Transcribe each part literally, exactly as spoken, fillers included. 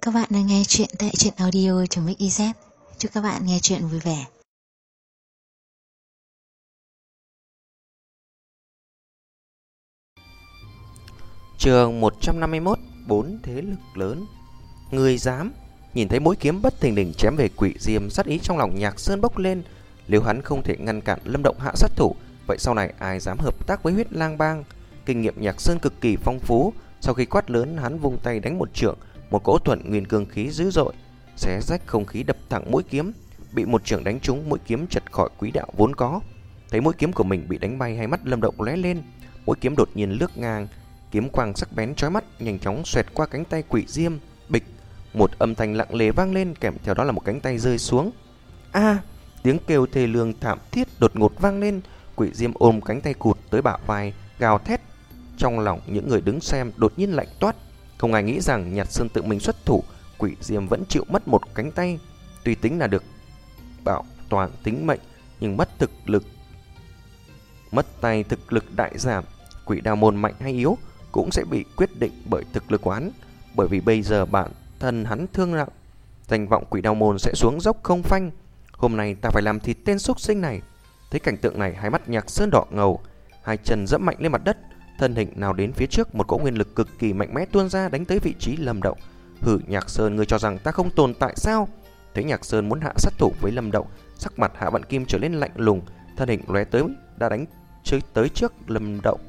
Các bạn đang nghe chuyện tại truyện audio.mixyz. Chúc các bạn nghe chuyện vui vẻ. Chương một trăm năm mươi mốt. Bốn thế lực lớn. Người dám? Nhìn thấy mũi kiếm bất thình lình chém về Quỷ Diêm, sát ý trong lòng Nhạc Sơn bốc lên. Nếu hắn không thể ngăn cản Lâm Động hạ sát thủ, vậy sau này ai dám hợp tác với Huyết Lang Bang? Kinh nghiệm Nhạc Sơn cực kỳ phong phú. Sau khi quát lớn, hắn vung tay đánh một trượng, một cỗ thuận nguyên cương khí dữ dội xé rách không khí đập thẳng mũi kiếm. Bị một trượng đánh trúng, mũi kiếm chật khỏi quỹ đạo vốn có. Thấy mũi kiếm của mình bị đánh bay, hai mắt Lâm Động lóe lên. Mũi kiếm đột nhiên lướt ngang, kiếm quang sắc bén chói mắt nhanh chóng xoẹt qua cánh tay Quỷ Diêm. Bịch, một âm thanh lặng lề vang lên, kèm theo đó là một cánh tay rơi xuống. A, à, tiếng kêu thê lương thảm thiết đột ngột vang lên. Quỷ Diêm ôm cánh tay cụt tới bả vai, gào thét. Trong lòng những người đứng xem đột nhiên lạnh toát. Không ai nghĩ rằng Nhạc Sơn tự mình xuất thủ, Quỷ Diêm vẫn chịu mất một cánh tay. Tuy tính là được bảo toàn tính mệnh, nhưng mất thực lực, mất tay thực lực đại giảm. Quỷ Đao môn mạnh hay yếu cũng sẽ bị quyết định bởi thực lực của hắn. Bởi vì bây giờ bản thân hắn thương nặng, danh vọng Quỷ Đao môn sẽ xuống dốc không phanh. Hôm nay ta phải làm thịt tên súc sinh này. Thấy cảnh tượng này, hai mắt Nhạc Sơn đỏ ngầu, hai chân dẫm mạnh lên mặt đất, thân hình nào đến phía trước, một cỗ nguyên lực cực kỳ mạnh mẽ tuôn ra đánh tới vị trí Lâm Động. Hử, Nhạc Sơn, ngươi cho rằng ta không tồn tại sao? Thấy Nhạc Sơn muốn hạ sát thủ với Lâm Động, sắc mặt Hạ Vạn Kim trở lên lạnh lùng, thân hình lóe tới đã đánh chơi tới trước Lâm Động.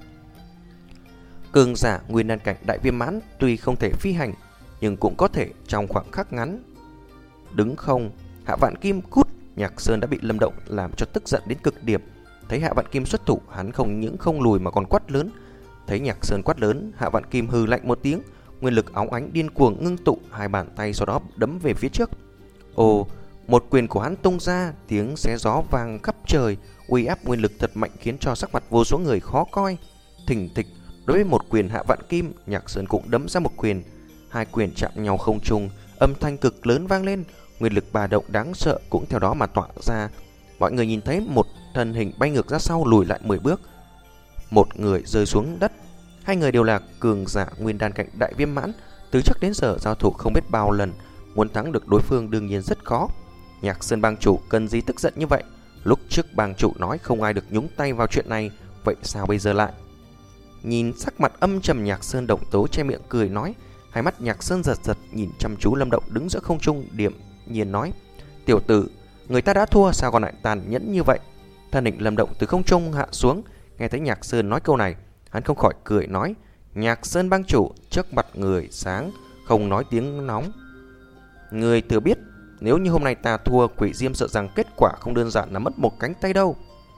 Cường giả nguyên đan cảnh đại viêm mãn tuy không thể phi hành, nhưng cũng có thể trong khoảng khắc ngắn đứng không. Hạ Vạn Kim cút. Nhạc Sơn đã bị Lâm Động làm cho tức giận đến cực điểm. Thấy Hạ Vạn Kim xuất thủ, hắn không những không lùi mà còn quát lớn. Thấy Nhạc Sơn quát lớn, Hạ Vạn Kim hừ lạnh một tiếng, nguyên lực óng ánh điên cuồng ngưng tụ, hai bàn tay sau đó đấm về phía trước. Ồ, một quyền của hắn tung ra, tiếng xé gió vang khắp trời, uy áp nguyên lực thật mạnh khiến cho sắc mặt vô số người khó coi. Thình thịch, đối với một quyền Hạ Vạn Kim, Nhạc Sơn cũng đấm ra một quyền. Hai quyền chạm nhau không trùng, âm thanh cực lớn vang lên, nguyên lực bà động đáng sợ cũng theo đó mà tỏa ra. Mọi người nhìn thấy một thân hình bay ngược ra sau, lùi lại mười bước. Một người rơi xuống đất. Hai người đều là cường giả nguyên đan cảnh đại viêm mãn, từ trước đến giờ giao thủ không biết bao lần, muốn thắng được đối phương đương nhiên rất khó. Nhạc Sơn bang chủ cần gì tức giận như vậy? Lúc trước bang chủ nói không ai được nhúng tay vào chuyện này, vậy sao bây giờ lại? Nhìn sắc mặt âm trầm Nhạc Sơn, Độc Tố che miệng cười nói. Hai mắt Nhạc Sơn giật giật nhìn chăm chú Lâm Động đứng giữa không trung, điềm nhiên nói: "Tiểu tử, người ta đã thua sao còn lại tàn nhẫn như vậy?" Thân hình Lâm Động từ không trung hạ xuống, nghe thấy Nhạc Sơn nói câu này, hắn không khỏi cười nói: "Nhạc Sơn bang chủ, trước mặt người sáng không nói tiếng nóng. Người thừa biết, nếu như hôm nay ta thua, Quỷ Diêm sợ rằng kết quả không đơn giản là mất một cánh tay đâu.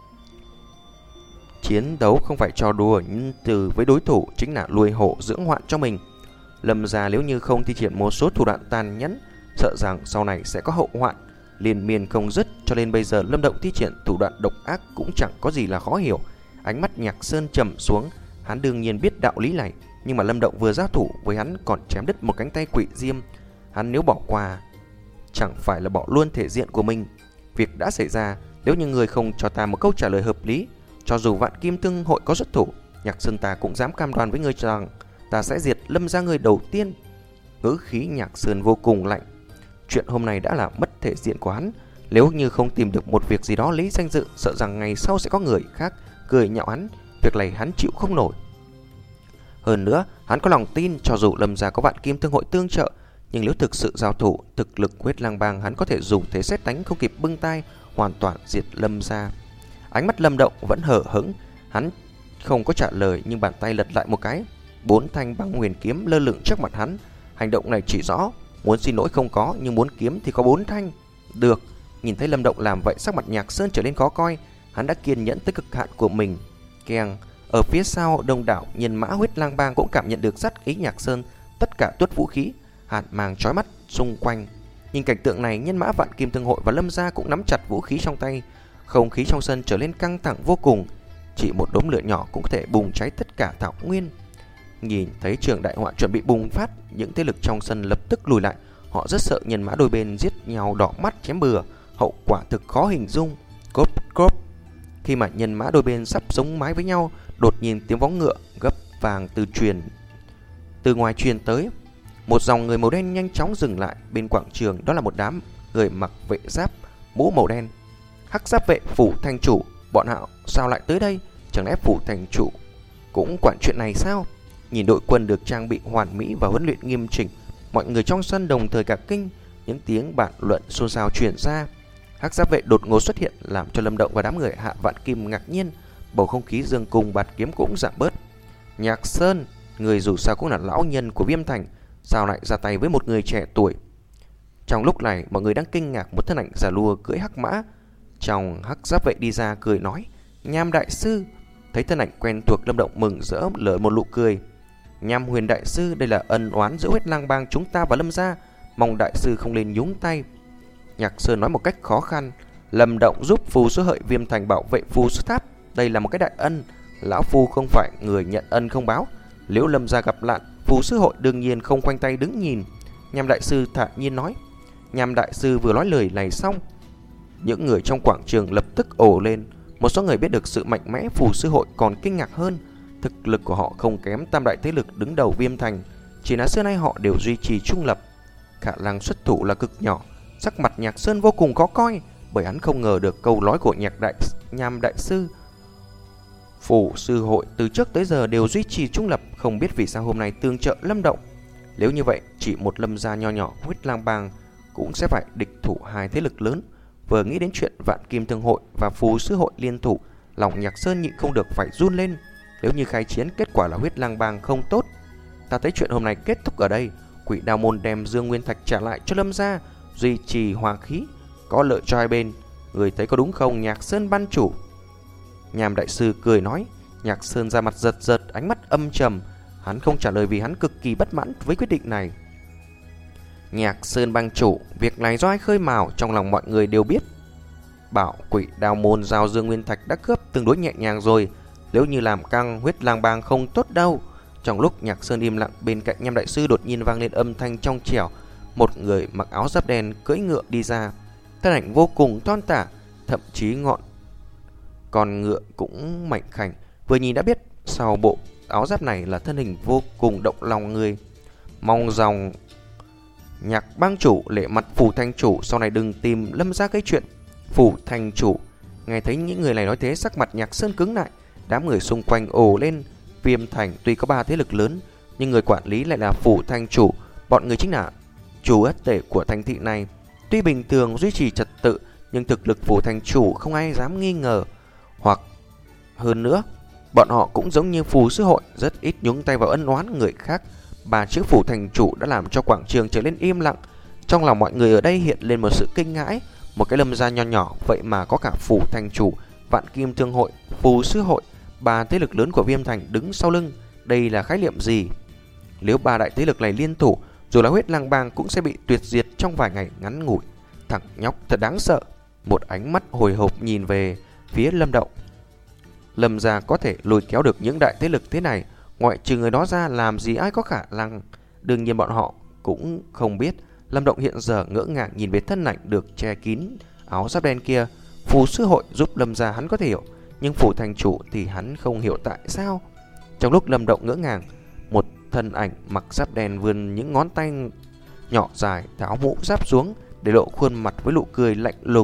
Chiến đấu không phải trò đùa, nhưng từ với đối thủ chính là nuôi hộ dưỡng hoạn cho mình. Lâm gia nếu như không thi triển một số thủ đoạn tàn nhẫn, sợ rằng sau này sẽ có hậu hoạn liên miên không dứt, cho nên bây giờ Lâm Động thi triển thủ đoạn độc ác cũng chẳng có gì là khó hiểu." Ánh mắt Nhạc Sơn trầm xuống, hắn đương nhiên biết đạo lý này, nhưng mà Lâm Động vừa giao thủ với hắn còn chém đứt một cánh tay Quỷ Diêm, hắn nếu bỏ qua chẳng phải là bỏ luôn thể diện của mình. Việc đã xảy ra, nếu như người không cho ta một câu trả lời hợp lý, cho dù Vạn Kim Thương hội có xuất thủ, Nhạc Sơn ta cũng dám cam đoan với người rằng ta sẽ diệt Lâm gia người đầu tiên. Ngữ khí Nhạc Sơn vô cùng lạnh. Chuyện hôm nay đã là mất thể diện của hắn, nếu như không tìm được một việc gì đó lấy danh dự, sợ rằng ngày sau sẽ có người khác cười nhạo hắn. Việc này hắn chịu không nổi. Hơn nữa, hắn có lòng tin cho dù Lâm gia có Vạn Kim Thương hội tương trợ, nhưng nếu thực sự giao thủ, thực lực Huyết Lang Bang hắn có thể dùng thế sét đánh không kịp bưng tay, hoàn toàn diệt Lâm gia. Ánh mắt Lâm Động vẫn hờ hững, hắn không có trả lời, nhưng bàn tay lật lại một cái, bốn thanh băng huyền kiếm lơ lửng trước mặt hắn. Hành động này chỉ rõ muốn xin lỗi không có, nhưng muốn kiếm thì có bốn thanh. Được. Nhìn thấy Lâm Động làm vậy, sắc mặt Nhạc Sơn trở nên khó coi. Hắn đã kiên nhẫn tới cực hạn của mình. Keng. Ở phía sau, đông đảo nhân mã Huyết Lang Bang cũng cảm nhận được sát ý Nhạc Sơn, tất cả tuốt vũ khí, hàn mang chói mắt xung quanh. Nhìn cảnh tượng này, nhân mã Vạn Kim Thương hội và Lâm gia cũng nắm chặt vũ khí trong tay. Không khí trong sân trở nên căng thẳng vô cùng. Chỉ một đốm lửa nhỏ cũng có thể bùng cháy tất cả thảo nguyên. Nhìn thấy trường đại họa chuẩn bị bùng phát, những thế lực trong sân lập tức lùi lại. Họ rất sợ nhân mã đôi bên giết nhau đỏ mắt chém bừa, hậu quả thực khó hình dung. Cốp cốp. Khi mà nhân mã đôi bên sắp sống mái với nhau, đột nhiên tiếng vó ngựa gấp vàng từ truyền từ ngoài truyền tới. Một dòng người màu đen nhanh chóng dừng lại bên quảng trường. Đó là một đám người mặc vệ giáp, mũ màu đen. Hắc giáp vệ phủ thành chủ, bọn họ sao lại tới đây? Chẳng lẽ phủ thành chủ cũng quản chuyện này sao? Nhìn đội quân được trang bị hoàn mỹ và huấn luyện nghiêm chỉnh, mọi người trong sân đồng thời cả kinh. Những tiếng bàn luận xôn xao truyền ra. Hắc giáp vệ đột ngột xuất hiện làm cho Lâm Động và đám người Hạ Vạn Kim ngạc nhiên. Bầu không khí dương cung bạt kiếm cũng giảm bớt. Nhạc Sơn, người dù sao cũng là lão nhân của Viêm Thành, sao lại ra tay với một người trẻ tuổi? Trong lúc này mọi người đang kinh ngạc, một thân ảnh già lua cưỡi hắc mã trong hắc giáp vệ đi ra cười nói: Nham đại sư. Thấy thân ảnh quen thuộc, Lâm Động mừng rỡ lở một nụ cười. Nham Huyền đại sư, đây là ân oán giữa Huyết Lang Bang chúng ta và Lâm gia, mong đại sư không nên nhúng tay. Nhạc Sơn nói một cách khó khăn. Lâm Động giúp Phù Sư Hợi Viêm Thành bảo vệ Phù Sư Tháp, đây là một cái đại ân. Lão Phu không phải người nhận ân không báo. Nếu Lâm gia gặp nạn, Phù Sư Hội đương nhiên không khoanh tay đứng nhìn. Nham đại sư thản nhiên nói. Nham đại sư vừa nói lời này xong, những người trong quảng trường lập tức ồ lên. Một số người biết được sự mạnh mẽ Phù Sư Hội còn kinh ngạc hơn. Thực lực của họ không kém tam đại thế lực đứng đầu Viêm Thành, chỉ là xưa nay họ đều duy trì trung lập, khả năng xuất thủ là cực nhỏ. Sắc mặt Nhạc Sơn vô cùng khó coi, bởi hắn không ngờ được câu nói của Nhạc đại Nham đại sư. Phù Sư Hội từ trước tới giờ đều duy trì trung lập, không biết vì sao hôm nay tương trợ Lâm Động. Nếu như vậy, chỉ một Lâm gia nho nhỏ Huyết Lang Bang cũng sẽ phải địch thủ hai thế lực lớn. Vừa nghĩ đến chuyện Vạn Kim Thương Hội và Phù Sư Hội liên thủ, lòng Nhạc Sơn nhịn không được phải run lên. Nếu như khai chiến kết quả là Huyết Lang Bang không tốt, ta thấy chuyện hôm nay kết thúc ở đây. Quỷ Đao Môn đem Dương Nguyên Thạch trả lại cho Lâm gia, duy trì hòa khí, có lợi cho hai bên. Người thấy có đúng không, Nhạc Sơn ban chủ? Nham đại sư cười nói. Nhạc Sơn ra mặt giật giật, ánh mắt âm trầm. Hắn không trả lời vì hắn cực kỳ bất mãn với quyết định này. Nhạc Sơn bang chủ, việc này do ai khơi mào trong lòng mọi người đều biết. Bảo Quỷ Đao Môn giao Dương Nguyên Thạch đã cướp tương đối nhẹ nhàng rồi, nếu như làm căng Huyết Lang Bang không tốt đâu. Trong lúc Nhạc Sơn im lặng, bên cạnh Nham đại sư đột nhiên vang lên âm thanh trong trẻo. Một người mặc áo giáp đen cưỡi ngựa đi ra, thân ảnh vô cùng thon thả, thậm chí ngọn con ngựa cũng mảnh khảnh. Vừa nhìn đã biết sau bộ áo giáp này là thân hình vô cùng động lòng người. Mong dòng Nhạc bang chủ lệ mặt Phủ thành chủ sau này đừng tìm Lâm gia gây chuyện. Phủ thành chủ. Nghe thấy những người này nói thế, sắc mặt Nhạc Sơn cứng lại. Đám người xung quanh ồ lên. Viêm Thành tuy có ba thế lực lớn, nhưng người quản lý lại là Phủ thành chủ. Bọn người chính là chủ ất tể của thành thị này. Tuy bình thường duy trì trật tự, nhưng thực lực Phủ thành chủ không ai dám nghi ngờ. Hoặc hơn nữa, bọn họ cũng giống như Phù Sư Hội, rất ít nhúng tay vào ân oán người khác. Ba chữ Phủ thành chủ đã làm cho quảng trường trở nên im lặng. Trong lòng mọi người ở đây hiện lên một sự kinh ngãi. Một cái Lâm gia nho nhỏ vậy mà có cả Phủ thành chủ, Vạn Kim Thương Hội, Phù Sư Hội, ba thế lực lớn của Viêm Thành đứng sau lưng. Đây là khái niệm gì? Nếu ba đại thế lực này liên thủ, dù là Huyết Lang Bang cũng sẽ bị tuyệt diệt trong vài ngày ngắn ngủi. Thằng nhóc thật đáng sợ. Một ánh mắt hồi hộp nhìn về phía Lâm Động. Lâm gia có thể lôi kéo được những đại thế lực thế này, ngoại trừ người đó ra làm gì ai có khả năng. Đương nhiên bọn họ cũng không biết. Lâm Động hiện giờ ngỡ ngàng nhìn về thân ảnh được che kín áo giáp đen kia. Phù Sư Hội giúp Lâm gia hắn có thể hiểu, nhưng Phủ thành chủ thì hắn không hiểu tại sao. Trong lúc Lâm Động ngỡ ngàng, một thân ảnh mặc giáp đen vươn những ngón tay nhỏ dài tháo mũ giáp xuống, để lộ khuôn mặt với nụ cười lạnh lùng.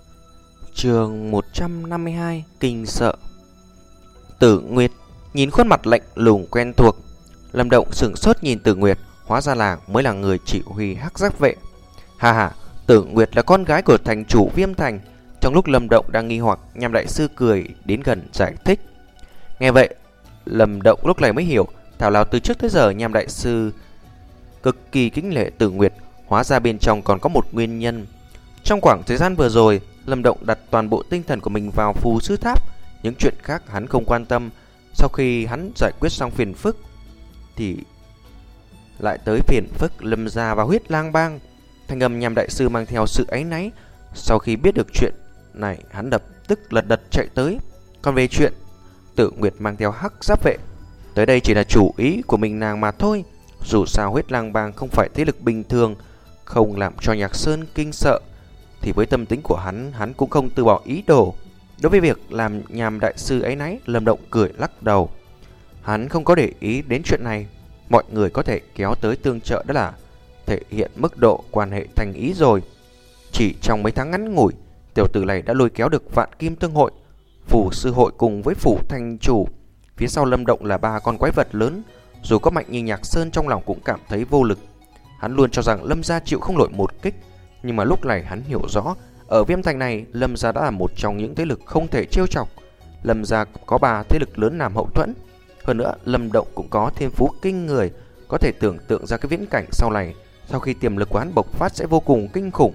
Chương một trăm năm mươi hai, kinh sợ. Tử Nguyệt nhìn khuôn mặt lạnh lùng quen thuộc, Lâm Động sửng sốt nhìn Tử Nguyệt, hóa ra là mới là người chỉ huy hắc giáp vệ. Hà hà, Tử Nguyệt là con gái của thành chủ Viêm Thành. Trong lúc Lâm Động đang nghi hoặc, Nham đại sư cười đến gần giải thích. Nghe vậy, Lâm Động lúc này mới hiểu, thảo nào từ trước tới giờ Nham đại sư cực kỳ kính lệ Tử Nguyệt, hóa ra bên trong còn có một nguyên nhân. Trong khoảng thời gian vừa rồi, Lâm Động đặt toàn bộ tinh thần của mình vào Phù Sư Tháp, những chuyện khác hắn không quan tâm. Sau khi hắn giải quyết xong phiền phức thì lại tới phiền phức Lâm gia và Huyết Lang Bang. Thanh âm Nham đại sư mang theo sự áy náy. Sau khi biết được chuyện này, hắn lập tức lật đật chạy tới. Còn về chuyện Tử Nguyệt mang theo hắc giáp vệ tới đây chỉ là chủ ý của mình nàng mà thôi. Dù sao Huyết Lang Bang không phải thế lực bình thường, không làm cho Nhạc Sơn kinh sợ, thì với tâm tính của hắn, hắn cũng không từ bỏ ý đồ. Đối với việc làm Nham đại sư ấy nấy, Lâm Động cười lắc đầu. Hắn không có để ý đến chuyện này. mọi người có thể kéo tới tương trợ đó là thể hiện mức độ quan hệ thành ý rồi. Chỉ trong mấy tháng ngắn ngủi, tiểu tử này đã lôi kéo được Vạn Kim Thương hội, Phù Sư hội cùng với Phủ Thành Chủ. Phía sau Lâm Động là ba con quái vật lớn. Dù có mạnh như Nhạc Sơn, trong lòng cũng cảm thấy vô lực. Hắn luôn cho rằng Lâm gia chịu không nổi một kích, nhưng mà lúc này hắn hiểu rõ, ở Viêm Thành này Lâm gia đã là một trong những thế lực không thể trêu chọc. Lâm gia có ba thế lực lớn làm hậu thuẫn. Hơn nữa Lâm Động cũng có thiên phú kinh người, có thể tưởng tượng ra cái viễn cảnh sau này, sau khi tiềm lực của hắn bộc phát sẽ vô cùng kinh khủng.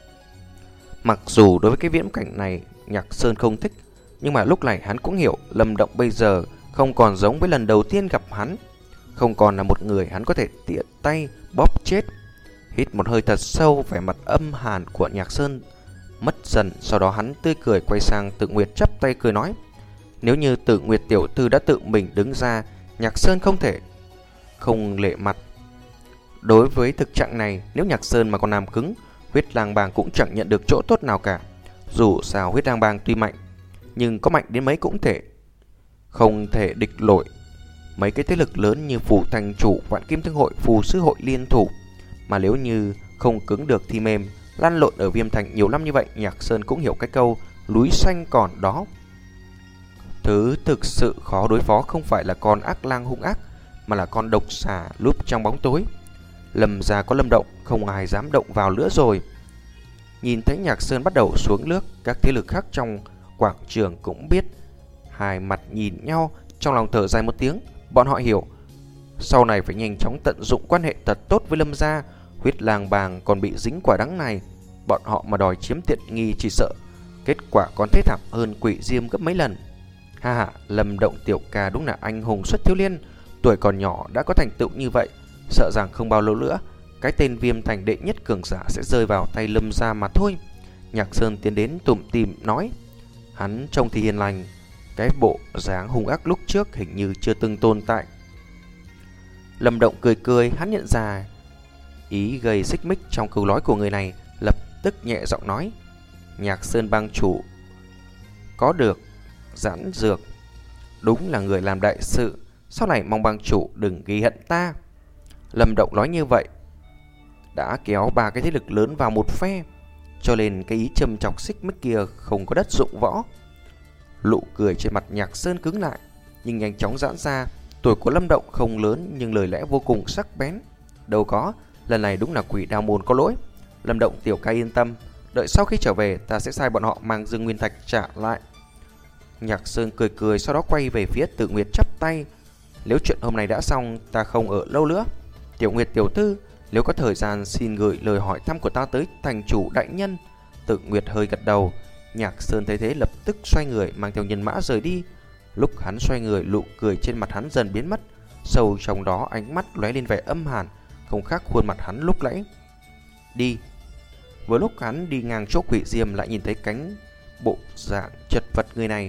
Mặc dù đối với cái viễn cảnh này Nhạc Sơn không thích, nhưng mà lúc này hắn cũng hiểu Lâm Động bây giờ không còn giống với lần đầu tiên gặp hắn, không còn là một người hắn có thể tiện tay bóp chết. Hít một hơi thật sâu, vẻ mặt âm hàn của Nhạc Sơn mất dần. Sau đó hắn tươi cười quay sang Tự Nguyệt, chắp tay cười nói: nếu như Tự Nguyệt tiểu thư đã tự mình đứng ra, Nhạc Sơn không thể không lệ mặt. Đối với thực trạng này, nếu Nhạc Sơn mà còn làm cứng, Huyết Lang Bang cũng chẳng nhận được chỗ tốt nào cả. Dù sao Huyết Lang Bang tuy mạnh, nhưng có mạnh đến mấy cũng thể không thể địch nổi mấy cái thế lực lớn như Phủ Thành Chủ, Vạn Kim Thương hội, Phù Sư hội liên thủ. Mà nếu như không cứng được thì mềm. Lăn lộn ở Viêm Thành nhiều năm như vậy, Nhạc Sơn cũng hiểu cái câu núi xanh còn đó. Thứ thực sự khó đối phó không phải là con ác lang hung ác, mà là con độc xà núp trong bóng tối. Lâm gia có Lâm Động, không ai dám động vào nữa rồi. Nhìn thấy Nhạc Sơn bắt đầu xuống nước, các thế lực khác trong quảng trường cũng biết. Hai mặt nhìn nhau, trong lòng thở dài một tiếng. Bọn họ hiểu, sau này phải nhanh chóng tận dụng quan hệ thật tốt với Lâm gia. Huyết Lang Bang còn bị dính quả đắng này, bọn họ mà đòi chiếm tiện nghi chỉ sợ kết quả còn thế thảm hơn Quỷ Diêm gấp mấy lần. Ha ha, Lâm Động tiểu ca đúng là anh hùng xuất thiếu liên, tuổi còn nhỏ đã có thành tựu như vậy, sợ rằng không bao lâu nữa cái tên Viêm Thành đệ nhất cường giả sẽ rơi vào tay Lâm gia mà thôi. Nhạc Sơn tiến đến tủm tỉm nói, hắn trông thì hiền lành, cái bộ dáng hung ác lúc trước hình như chưa từng tồn tại. Lâm Động cười cười, hắn nhận ra ý gây xích mích trong câu nói của người này, lập tức nhẹ giọng nói, Nhạc Sơn bang chủ có được giãn dược, đúng là người làm đại sự, sau này mong bang chủ đừng ghi hận ta. Lâm Động nói như vậy đã kéo ba cái thế lực lớn vào một phe, cho nên cái ý châm chọc xích mích kia không có đất dụng võ. Nụ cười trên mặt Nhạc Sơn cứng lại, nhưng nhanh chóng giãn ra. Tuổi của Lâm Động không lớn, nhưng lời lẽ vô cùng sắc bén. Đâu có, lần này đúng là Quỷ Đao môn có lỗi. Lâm Động tiểu ca yên tâm, đợi sau khi trở về ta sẽ sai bọn họ mang Dương Nguyên Thạch trả lại. Nhạc Sơn cười cười, sau đó quay về phía Tự Nguyệt chắp tay, nếu chuyện hôm nay đã xong, ta không ở lâu nữa. Tiểu Nguyệt tiểu thư, nếu có thời gian xin gửi lời hỏi thăm của ta tới thành chủ đại nhân. Tự Nguyệt hơi gật đầu. Nhạc Sơn thấy thế lập tức xoay người mang theo nhân mã rời đi. Lúc hắn xoay người, nụ cười trên mặt hắn dần biến mất, sâu trong đó ánh mắt lóe lên vẻ âm hàn, không khác khuôn mặt hắn lúc nãy. Đi. Vừa lúc hắn đi ngang chỗ Quỷ Diêm lại nhìn thấy cánh bộ dạng chật vật người này,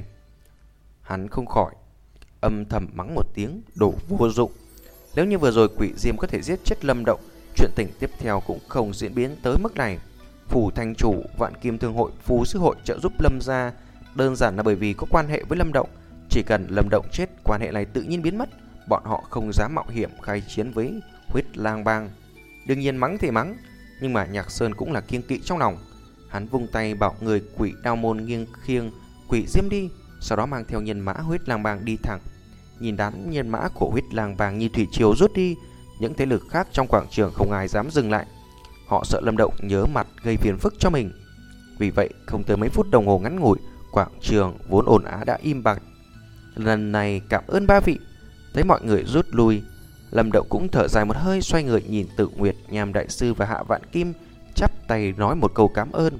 hắn không khỏi âm thầm mắng một tiếng, đồ vô dụng. Nếu như vừa rồi Quỷ Diêm có thể giết chết Lâm Động, chuyện tình tiếp theo cũng không diễn biến tới mức này. Phủ Thành Chủ, Vạn Kim Thương hội, Phù Sư hội trợ giúp Lâm gia đơn giản là bởi vì có quan hệ với Lâm Động. Chỉ cần Lâm Động chết, quan hệ này tự nhiên biến mất. Bọn họ không dám mạo hiểm khai chiến với Huyết Lang Bang. Đương nhiên mắng thì mắng, nhưng mà Nhạc Sơn cũng là kiêng kỵ trong lòng. Hắn vung tay bảo người Quỷ Đao môn nghiêng khiêng Quỷ Diêm đi, sau đó mang theo nhân mã Huyết Lang Bang đi thẳng. Nhìn đám nhân mã của Huyết Lang Bang như thủy triều rút đi, những thế lực khác trong quảng trường không ai dám dừng lại. Họ sợ Lâm Động nhớ mặt gây phiền phức cho mình. Vì vậy không tới mấy phút đồng hồ ngắn ngủi, quảng trường vốn ồn ào đã im bặt. Lần này cảm ơn ba vị. Thấy mọi người rút lui, Lâm Động cũng thở dài một hơi, xoay người nhìn Tự Nguyệt, Nham đại sư và Hạ Vạn Kim, chắp tay nói một câu cảm ơn.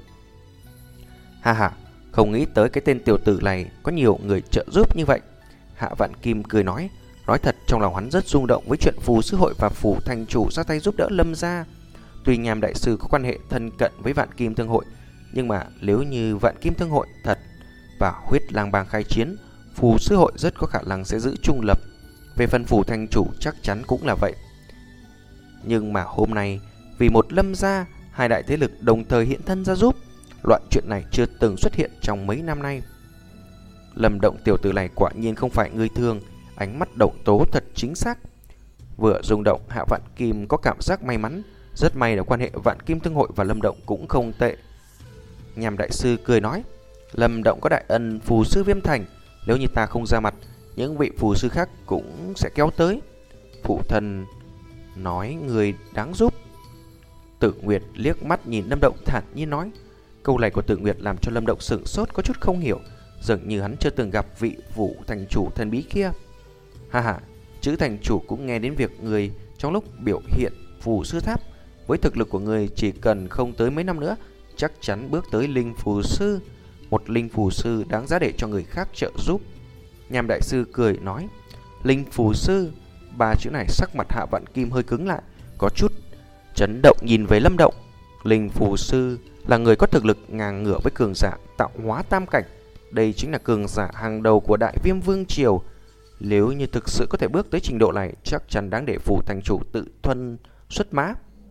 Ha ha, không nghĩ tới cái tên tiểu tử này có nhiều người trợ giúp như vậy. Hạ Vạn Kim cười nói, nói thật trong lòng hắn rất rung động với chuyện Phù Sư hội và Phủ Thành Chủ ra tay giúp đỡ Lâm gia. Tuy Nham đại sư có quan hệ thân cận với Vạn Kim Thương hội, nhưng mà nếu như Vạn Kim Thương hội thật và Huyết Lang Bang khai chiến, Phù Sư hội rất có khả năng sẽ giữ trung lập. Về phần Phủ Thành Chủ chắc chắn cũng là vậy. Nhưng mà hôm nay vì một Lâm gia, hai đại thế lực đồng thời hiện thân ra giúp. Loại chuyện này chưa từng xuất hiện trong mấy năm nay. Lâm Động tiểu tử này quả nhiên không phải người thường, ánh mắt động tố thật chính xác. Vừa rung động, Hạ Vạn Kim có cảm giác may mắn. Rất may là quan hệ Vạn Kim Thương hội và Lâm Động cũng không tệ. Nhàm đại sư cười nói, Lâm Động có đại ân phù sư Viêm Thành, nếu như ta không ra mặt, những vị phù sư khác cũng sẽ kéo tới. Phụ thân nói người đáng giúp. Tử Nguyệt liếc mắt nhìn Lâm Động thản nhiên nói. Câu này của Tử Nguyệt làm cho Lâm Động sửng sốt, có chút không hiểu, dường như hắn chưa từng gặp vị Vũ thành chủ thần bí kia. Ha ha, chữ thành chủ cũng nghe đến việc người trong lúc biểu hiện phù sư tháp. Với thực lực của người chỉ cần không tới mấy năm nữa, chắc chắn bước tới linh phù sư. Một linh phù sư đáng giá để cho người khác trợ giúp. Nhàm đại sư cười nói, linh phù sư. Ba chữ này sắc mặt Hạ Vạn Kim hơi cứng lại, có chút chấn động nhìn về Lâm Động. Linh phù sư là người có thực lực ngang ngửa với cường giả tạo hóa tam cảnh. Đây chính là cường giả hàng đầu của Đại Viêm Vương Triều. Nếu như thực sự có thể bước tới trình độ này, chắc chắn đáng để phù thành chủ tự thuân xuất mã.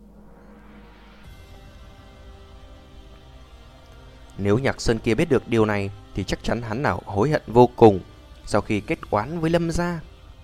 Nếu Nhạc Sơn kia biết được điều này thì chắc chắn hắn nào hối hận vô cùng sau khi kết oán với Lâm gia.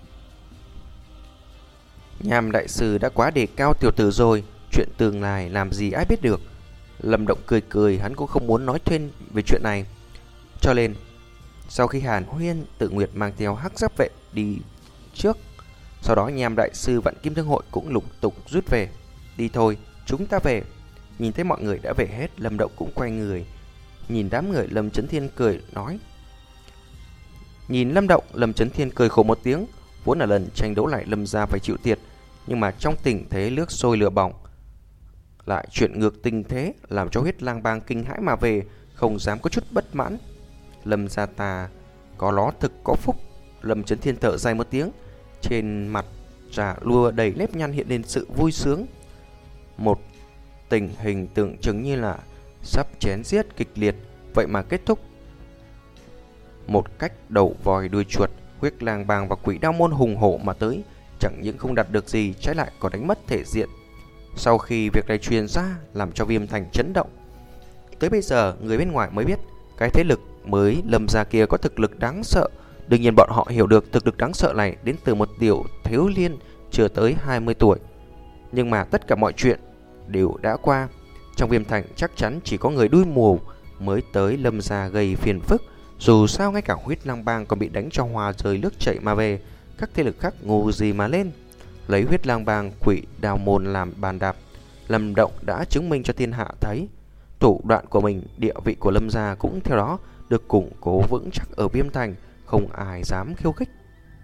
Nhàm đại sư đã quá đề cao tiểu tử rồi, chuyện tương lai làm gì ai biết được. Lâm Động cười cười, hắn cũng không muốn nói thêm về chuyện này. Cho nên sau khi Hàn Huyên, Tự Nguyệt mang theo hắc giáp vệ đi trước. Sau đó Nhàm đại sư Vạn Kim Thương hội cũng lục tục rút về. Đi thôi, chúng ta về. Nhìn thấy mọi người đã về hết, Lâm Động cũng quay người nhìn đám người. Lâm Chấn Thiên cười nói. Nhìn Lâm Động, Lâm Chấn Thiên cười khổ một tiếng. Vốn là lần tranh đấu lại Lâm gia phải chịu thiệt, nhưng mà trong tình thế nước sôi lửa bỏng lại chuyện ngược tình thế, làm cho Huyết Lang Bang kinh hãi mà về, không dám có chút bất mãn. Lâm gia ta có ló thực có phúc. Lâm Chấn Thiên thở dài một tiếng, trên mặt trà lua đầy nếp nhăn hiện lên sự vui sướng. Một tình hình tưởng chừng như là sắp chém giết kịch liệt, vậy mà kết thúc một cách đầu vòi đuôi chuột. Huyết Lang Bang và Quỷ Đao môn hùng hổ mà tới, chẳng những không đạt được gì, trái lại còn đánh mất thể diện. Sau khi việc này truyền ra, làm cho Viêm Thành chấn động. Tới bây giờ người bên ngoài mới biết cái thế lực mới Lâm gia kia có thực lực đáng sợ. Đương nhiên bọn họ hiểu được thực lực đáng sợ này đến từ một tiểu thiếu niên chưa tới hai mươi tuổi. Nhưng mà tất cả mọi chuyện đều đã qua. Trong Viêm Thành chắc chắn chỉ có người đuôi mù mới tới Lâm gia gây phiền phức. Dù sao ngay cả Huyết Lang Bang còn bị đánh cho hoa rơi nước chảy mà về, các thế lực khác ngu gì mà lên. Lấy Huyết Lang Bang, Quỷ Đao môn làm bàn đạp, Lâm Động đã chứng minh cho thiên hạ thấy thủ đoạn của mình. Địa vị của Lâm gia cũng theo đó được củng cố vững chắc ở Viêm Thành, không ai dám khiêu khích.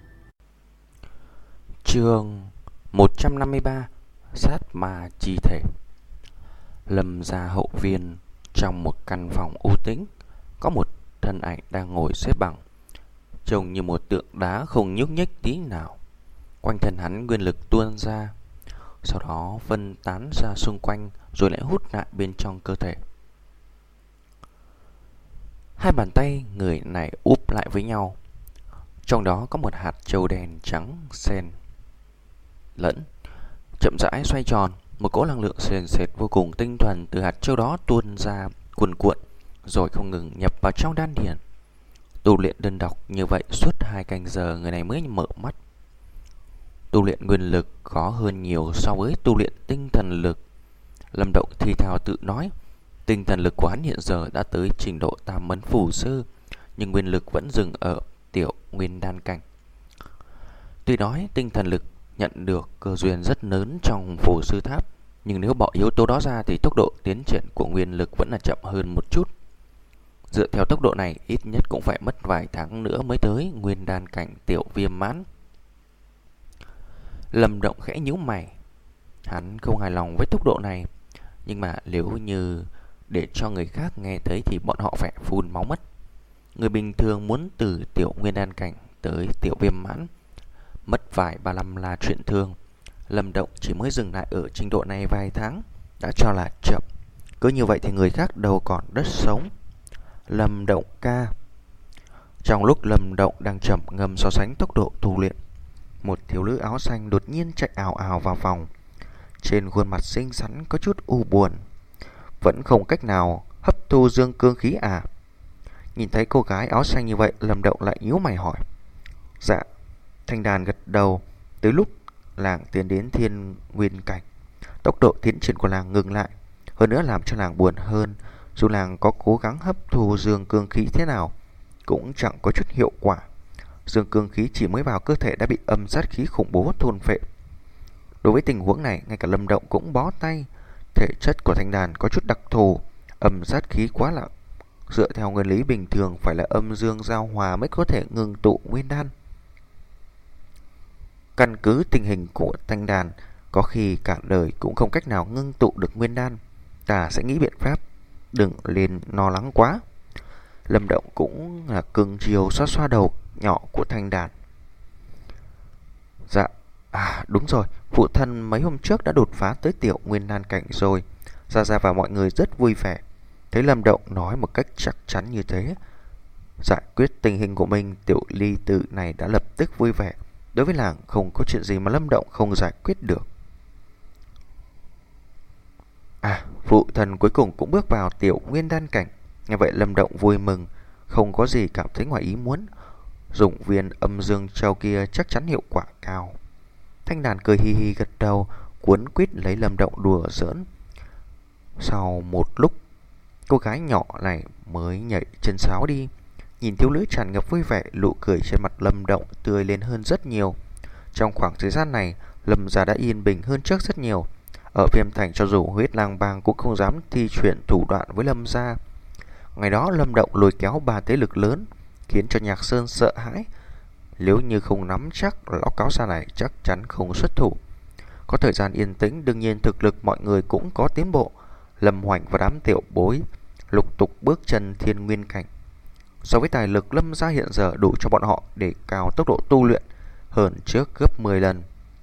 Chương một trăm năm mươi ba, Sát Ma Chi Thể. Lâm gia hậu viên, trong một căn phòng u tĩnh, có một thân ảnh đang ngồi xếp bằng, trông như một tượng đá không nhúc nhích tí nào. Quanh thân hắn nguyên lực tuôn ra, sau đó phân tán ra xung quanh rồi lại hút lại bên trong cơ thể. Hai bàn tay người này úp lại với nhau, trong đó có một hạt châu đen trắng xen lẫn, chậm rãi xoay tròn. Một cỗ năng lượng sền sệt vô cùng tinh thuần từ hạt châu đó tuôn ra cuồn cuộn, rồi không ngừng nhập vào trong đan điền. Tu luyện đơn độc như vậy suốt hai canh giờ, người này mới mở mắt. Tu luyện nguyên lực khó hơn nhiều so với tu luyện tinh thần lực. Lâm Động thì thào tự nói, tinh thần lực của hắn hiện giờ đã tới trình độ tam mẫn phù sư, nhưng nguyên lực vẫn dừng ở tiểu nguyên đan cảnh. Tuy nói tinh thần lực nhận được cơ duyên rất lớn trong phù sư tháp, nhưng nếu bỏ yếu tố đó ra thì tốc độ tiến triển của nguyên lực vẫn là chậm hơn một chút. Dựa theo tốc độ này, ít nhất cũng phải mất vài tháng nữa mới tới nguyên đan cảnh tiểu viêm mãn. Lâm Động khẽ nhíu mày. Hắn không hài lòng với tốc độ này, nhưng mà nếu như để cho người khác nghe thấy thì bọn họ phải phun máu mất. Người bình thường muốn từ tiểu nguyên đan cảnh tới tiểu viêm mãn mất vài ba năm là chuyện thường. Lâm Động chỉ mới dừng lại ở trình độ này vài tháng đã cho là chậm. Cứ như vậy thì người khác đâu còn đất sống. Lâm Động ca. Trong lúc Lâm Động đang chậm ngâm so sánh tốc độ tu luyện, một thiếu nữ áo xanh đột nhiên chạy ào ào vào phòng. Trên khuôn mặt xinh xắn có chút u buồn. Vẫn không cách nào hấp thu dương cương khí à? Nhìn thấy cô gái áo xanh như vậy, Lâm Động lại nhíu mày hỏi. Dạ. Thanh Đàn gật đầu. Từ lúc làng tiến đến thiên nguyên cảnh. Tốc độ tiến triển của làng ngừng lại. Hơn nữa làm cho làng buồn hơn, dù làng có cố gắng hấp thu dương cương khí thế nào cũng chẳng có chút hiệu quả. Dương cương khí chỉ mới vào cơ thể đã bị âm sát khí khủng bố thôn phệ. Đối với tình huống này, ngay cả Lâm Động cũng bó tay. Thể chất của thanh đàn có chút đặc thù, âm sát khí quá nặng. Dựa theo nguyên lý bình thường phải là âm dương giao hòa mới có thể ngừng tụ nguyên đan. Căn cứ tình hình của thanh đàn, có khi cả đời cũng không cách nào ngưng tụ được nguyên đan. Ta sẽ nghĩ biện pháp, đừng lên lo lắng quá. Lâm Động cũng là cưng chiều xoa xoa đầu nhỏ của thanh đàn. Dạ, à đúng rồi, phụ thân mấy hôm trước đã đột phá tới tiểu nguyên đan cảnh rồi. Gia Gia và mọi người rất vui vẻ. Thấy Lâm Động nói một cách chắc chắn như thế, giải quyết tình hình của mình, tiểu ly tử này đã lập tức vui vẻ. Đối với làng không có chuyện gì mà Lâm Động không giải quyết được. À, phụ thân cuối cùng cũng bước vào tiểu nguyên đan cảnh. Nghe vậy Lâm Động vui mừng, không có gì cảm thấy ngoài ý muốn. Dụng viên âm dương châu kia chắc chắn hiệu quả cao. Thanh đàn cười hi hi gật đầu, cuốn quýt lấy Lâm Động đùa giỡn. Sau một lúc, cô gái nhỏ này mới nhảy chân sáo đi. Nhìn thiếu nữ tràn ngập vui vẻ, nụ cười trên mặt Lâm Động tươi lên hơn rất nhiều. Trong khoảng thời gian này, Lâm gia đã yên bình hơn trước rất nhiều. Ở Viêm Thành cho dù huyết lang bang cũng không dám thi chuyển thủ đoạn với Lâm gia. Ngày đó Lâm Động lôi kéo ba thế lực lớn, khiến cho Nhạc Sơn sợ hãi. Nếu như không nắm chắc, lão cáo già này chắc chắn không xuất thủ. Có thời gian yên tĩnh, đương nhiên thực lực mọi người cũng có tiến bộ. Lâm Hoành và đám tiểu bối lục tục bước chân thiên nguyên cảnh. So với tài lực Lâm gia hiện giờ đủ cho bọn họ để cao tốc độ tu luyện hơn trước gấp mười lần.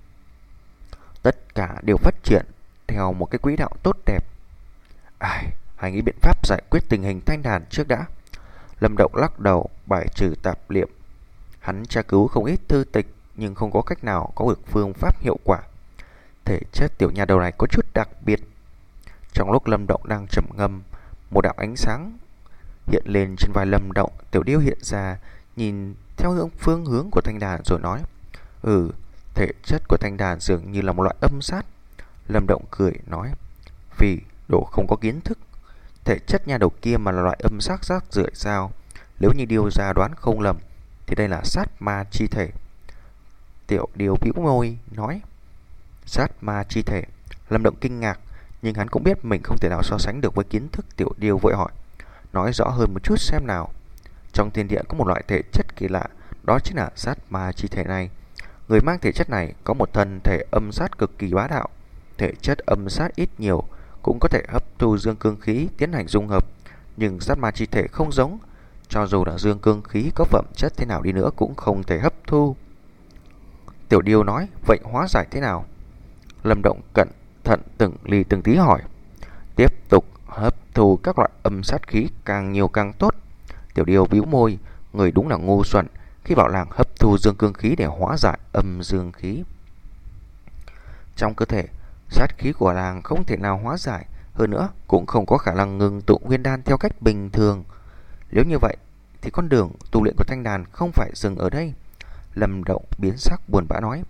Tất cả đều phát triển theo một cái quỹ đạo tốt đẹp. Ai, hãy nghĩ biện pháp giải quyết tình hình thanh đàn trước đã. Lâm Động lắc đầu, bài trừ tạp niệm. Hắn tra cứu không ít thư tịch nhưng không có cách nào có được phương pháp hiệu quả. Thể chất tiểu nhà đầu này có chút đặc biệt. Trong lúc Lâm Động đang trầm ngâm, một đạo ánh sáng hiện lên trên vai Lâm Động. Tiểu điêu hiện ra, nhìn theo hướng phương hướng của thanh đàn rồi nói: Ừ, thể chất của thanh đàn dường như là một loại âm sát. Lâm Động cười nói: Vì đồ không có kiến thức, thể chất nhà đầu kia mà là loại âm sát rác rưởi sao? Nếu như điêu ra đoán không lầm thì đây là sát ma chi thể. Tiểu điêu bĩu môi nói: Sát ma chi thể. Lâm Động kinh ngạc, nhưng hắn cũng biết mình không thể nào so sánh được với kiến thức. Tiểu điêu vội hỏi: Nói rõ hơn một chút xem nào. Trong thiên địa có một loại thể chất kỳ lạ, đó chính là sát ma chi thể này. Người mang thể chất này có một thân thể âm sát cực kỳ bá đạo. Thể chất âm sát ít nhiều cũng có thể hấp thu dương cương khí tiến hành dung hợp, nhưng sát ma chi thể không giống. Cho dù là dương cương khí có phẩm chất thế nào đi nữa cũng không thể hấp thu. Tiểu điêu nói: Vậy hóa giải thế nào? Lâm Động cẩn thận từng ly từng tí hỏi: Tiếp tục hấp thu các loại âm sát khí, càng nhiều càng tốt. Tiểu điêu bĩu môi, người đúng là ngu xuẩn khi bảo làng hấp thu dương cương khí để hóa giải âm dương khí. Trong cơ thể, sát khí của làng không thể nào hóa giải, hơn nữa cũng không có khả năng ngừng tụ nguyên đan theo cách bình thường. Nếu như vậy thì con đường tu luyện của thanh đàn không phải dừng ở đây. Lâm Động biến sắc buồn bã nói: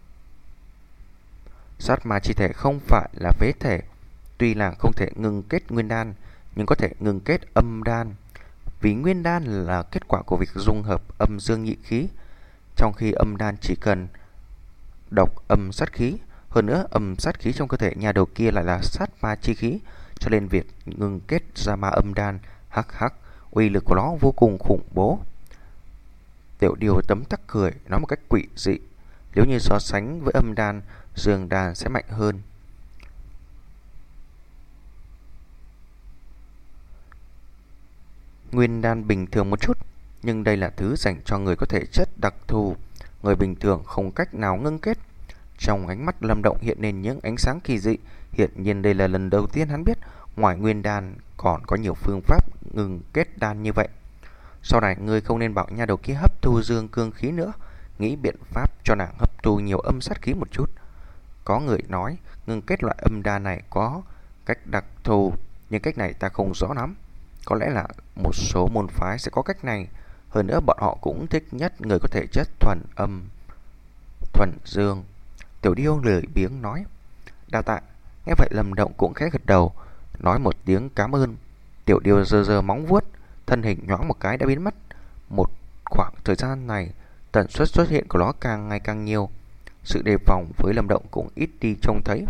Sát ma chi thể không phải là phế thể. Tuy là không thể ngừng kết nguyên đan, nhưng có thể ngừng kết âm đan. Vì nguyên đan là kết quả của việc dung hợp âm dương nhị khí, trong khi âm đan chỉ cần độc âm sát khí. Hơn nữa âm sát khí trong cơ thể nhà đầu kia lại là sát ma chi khí, cho nên việc ngừng kết ra ma âm đan, hắc hắc, uy lực của nó vô cùng khủng bố. Tiểu điêu tấm tắc cười, nói một cách quỷ dị: Nếu như so sánh với âm đan, dương đan sẽ mạnh hơn. Nguyên đan bình thường một chút, nhưng đây là thứ dành cho người có thể chất đặc thù, người bình thường không cách nào ngưng kết. Trong ánh mắt Lâm Động hiện lên những ánh sáng kỳ dị. Hiện nhiên đây là lần đầu tiên hắn biết ngoài nguyên đan còn có nhiều phương pháp ngừng kết đan như vậy. Sau này ngươi không nên bảo nha đầu kia hấp thu dương cương khí nữa, nghĩ biện pháp cho nàng hấp thu nhiều âm sát khí một chút. Có người nói ngừng kết loại âm đan này có cách đặc thù, nhưng cách này ta không rõ lắm. Có lẽ là một số môn phái sẽ có cách này. Hơn nữa bọn họ cũng thích nhất người có thể chất thuần âm thuần dương. Tiểu Điêu lười biếng nói: "Đa tạ." Nghe vậy Lâm Động cũng khẽ gật đầu, nói một tiếng cảm ơn. Tiểu Điêu giơ giơ móng vuốt, thân hình nhoáng một cái đã biến mất. Một khoảng thời gian này, tần suất xuất hiện của nó càng ngày càng nhiều, sự đề phòng với Lâm Động cũng ít đi trông thấy.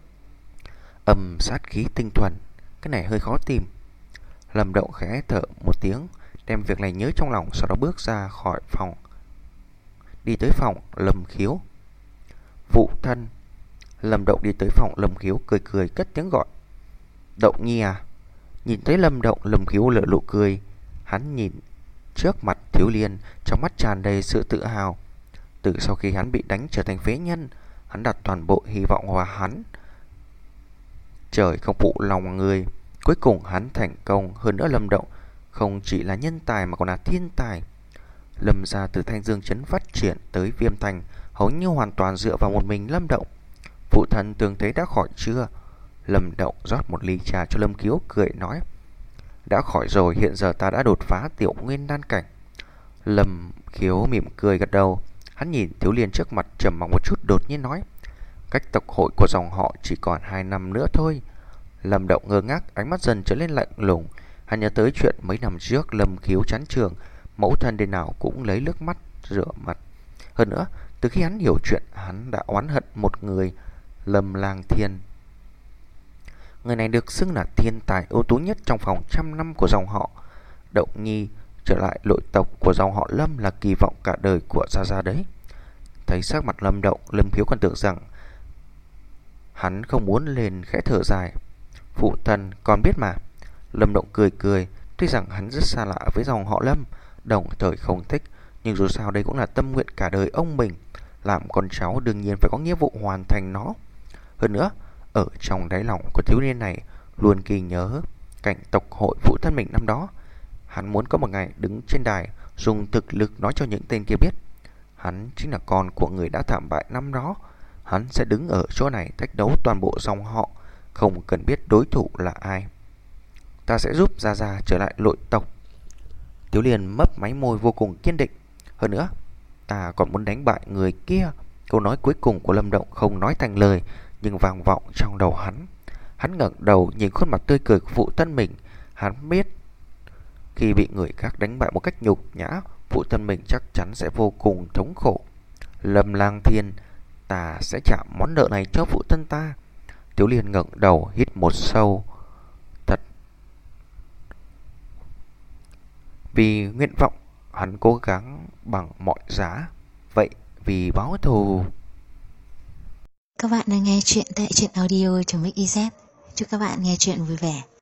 Âm sát khí tinh thuần, cái này hơi khó tìm. Lâm Động khẽ thở một tiếng, đem việc này nhớ trong lòng, sau đó bước ra khỏi phòng, đi tới phòng Lâm Khiếu. Phụ thân. Lâm Động đi tới phòng Lâm Khiếu, cười cười cất tiếng gọi: "Động Nhi à?" Nhìn thấy Lâm Động, Lâm Khiếu lở nụ cười. Hắn nhìn trước mặt Thiếu Liên, trong mắt tràn đầy sự tự hào. Từ sau khi hắn bị đánh trở thành phế nhân, hắn đặt toàn bộ hy vọng vào hắn. Trời không phụ lòng người, cuối cùng hắn thành công. Hơn nữa Lâm Động không chỉ là nhân tài mà còn là thiên tài. Lâm gia từ Thanh Dương trấn phát triển tới Viêm Thành hầu như hoàn toàn dựa vào một mình Lâm Động. Phụ thân tương thế đã khỏi chưa? Lâm Động rót một ly trà cho Lâm Khiếu, cười nói: "Đã khỏi rồi, hiện giờ ta đã đột phá tiểu nguyên đan cảnh." Lâm Khiếu mỉm cười gật đầu. Hắn nhìn Thiếu Liên trước mặt trầm mặc một chút, đột nhiên nói: "Cách tộc hội của dòng họ chỉ còn hai năm nữa thôi." Lâm Động ngơ ngác, ánh mắt dần trở lên lạnh lùng. Hắn nhớ tới chuyện mấy năm trước Lâm Khiếu chán trường, mẫu thân đêm nào cũng lấy nước mắt rửa mặt. Hơn nữa, từ khi hắn hiểu chuyện, hắn đã oán hận một người, Lâm Lang Thiên. Người này được xưng là thiên tài ưu tú nhất trong vòng trăm năm của dòng họ. Động Nhi trở lại nội tộc của dòng họ Lâm là kỳ vọng cả đời của Gia Gia đấy. Thấy sắc mặt Lâm Động, Lâm Khiếu còn tưởng rằng hắn không muốn lên, khẽ thở dài: "Phụ thân còn biết mà." Lâm Động cười cười, tuy rằng hắn rất xa lạ với dòng họ Lâm, đồng thời không thích, nhưng dù sao đây cũng là tâm nguyện cả đời ông mình. Làm con cháu đương nhiên phải có nghĩa vụ hoàn thành nó. Hơn nữa, ở trong đáy lòng của thiếu niên này luôn ghi nhớ cảnh tộc hội phụ thân mình năm đó. Hắn muốn có một ngày đứng trên đài, dùng thực lực nói cho những tên kia biết hắn chính là con của người đã thảm bại năm đó. Hắn sẽ đứng ở chỗ này thách đấu toàn bộ dòng họ, không cần biết đối thủ là ai. Ta sẽ giúp Gia Gia trở lại nội tộc. Tiểu Liên mấp máy môi vô cùng kiên định. Hơn nữa, ta còn muốn đánh bại người kia. Câu nói cuối cùng của Lâm Động không nói thành lời, nhưng vang vọng trong đầu hắn. Hắn ngẩng đầu nhìn khuôn mặt tươi cười của phụ thân mình. Hắn biết khi bị người khác đánh bại một cách nhục nhã, phụ thân mình chắc chắn sẽ vô cùng thống khổ. Lâm Lang Thiên, ta sẽ trả món nợ này cho phụ thân ta. Tiểu Liên ngẩng đầu hít một sâu. Thật, vì nguyện vọng, hắn cố gắng bằng mọi giá. Vậy vì báo thù. Các bạn đang nghe chuyện tại truyện audio chấm ích i zét. Chúc các bạn nghe chuyện vui vẻ.